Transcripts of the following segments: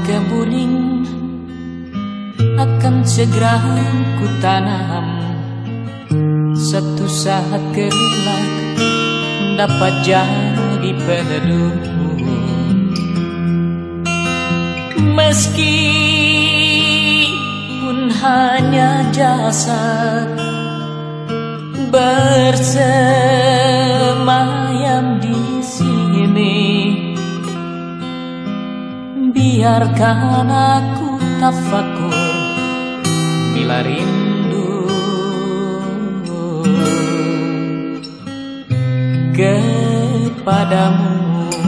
kemuning akan segera ku tanam. Satu saat kelak dapat jadi peneduh. Meskipun hanya jasad bersemayam di sini, biarkan aku tafakur bila rindu kepadamu.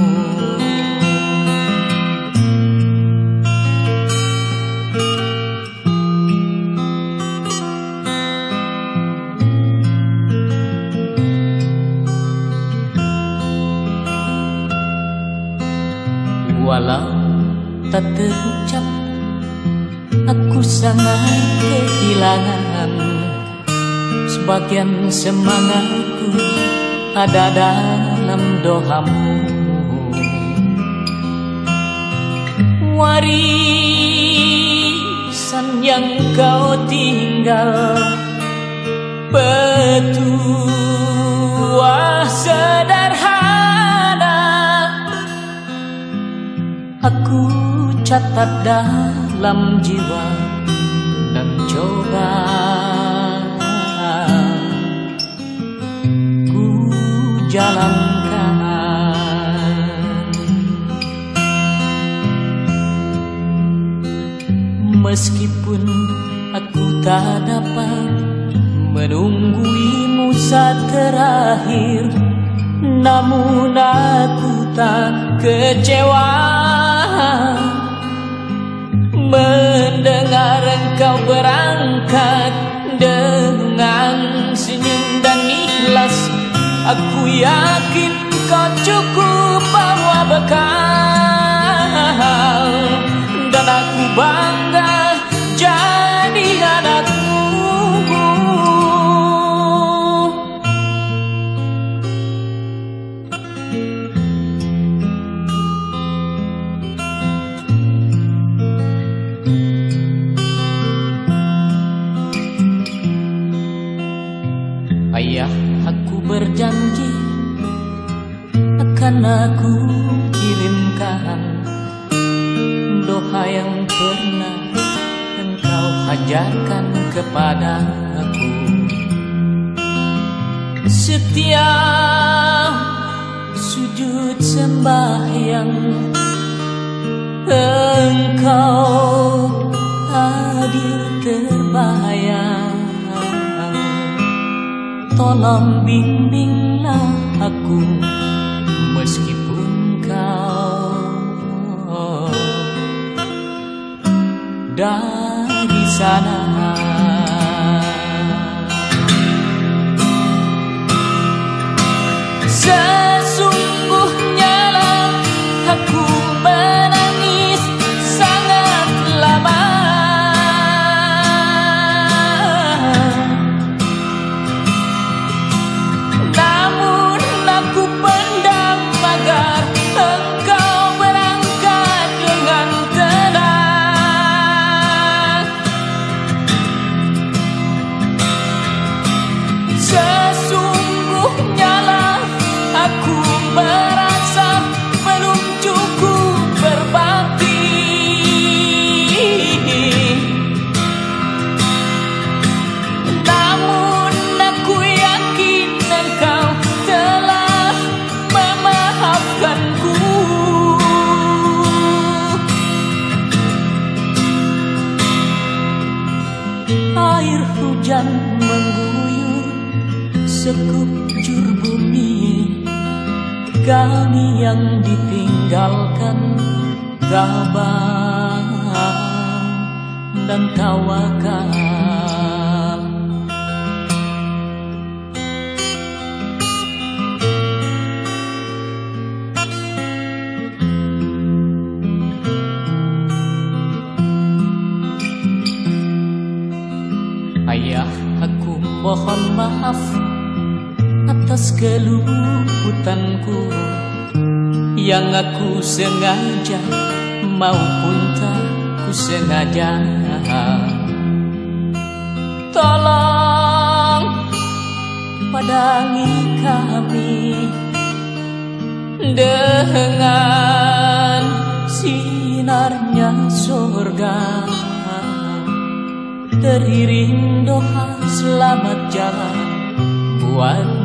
Walau tak terucap, aku sangat kehilangan. Sebagian semangatku ada dalam doamu. Warisan yang kau tinggal, petuah sederhana, aku catat dalam jiwa dan coba ku jalankan. Meskipun aku tak dapat menungguimu saat terakhir, namun aku tak kecewa mendengar engkau berangkat dengan senyum dan ikhlas. Aku yakin kau cukup bawa bekal, dan aku bangga jadi anakmu. Ayah, aku berjanji akan aku kirimkan doa yang pernah engkau ajarkan kepada aku. Setiap sujud sembahyang engkau hadir terbayang. Tolong bimbinglah aku meskipun kau dari sana. Sesungguhnya lah aku menangis sangat lama, namun aku pendam agar engkau berangkat dengan tenang. Sesungguhnya lah aku merasa belum cukup berbakti, namun aku yakin engkau telah memaafkanku. Air hujan mengguyur sekujur bumi, kami yang ditinggalkan tabah dan tawakal. Ayah, aku mohon maaf atas keluputanku yang aku sengaja maupun tak ku sengaja. Tolong padangi kami dengan sinarnya surga, teriring doa selamat jalan buat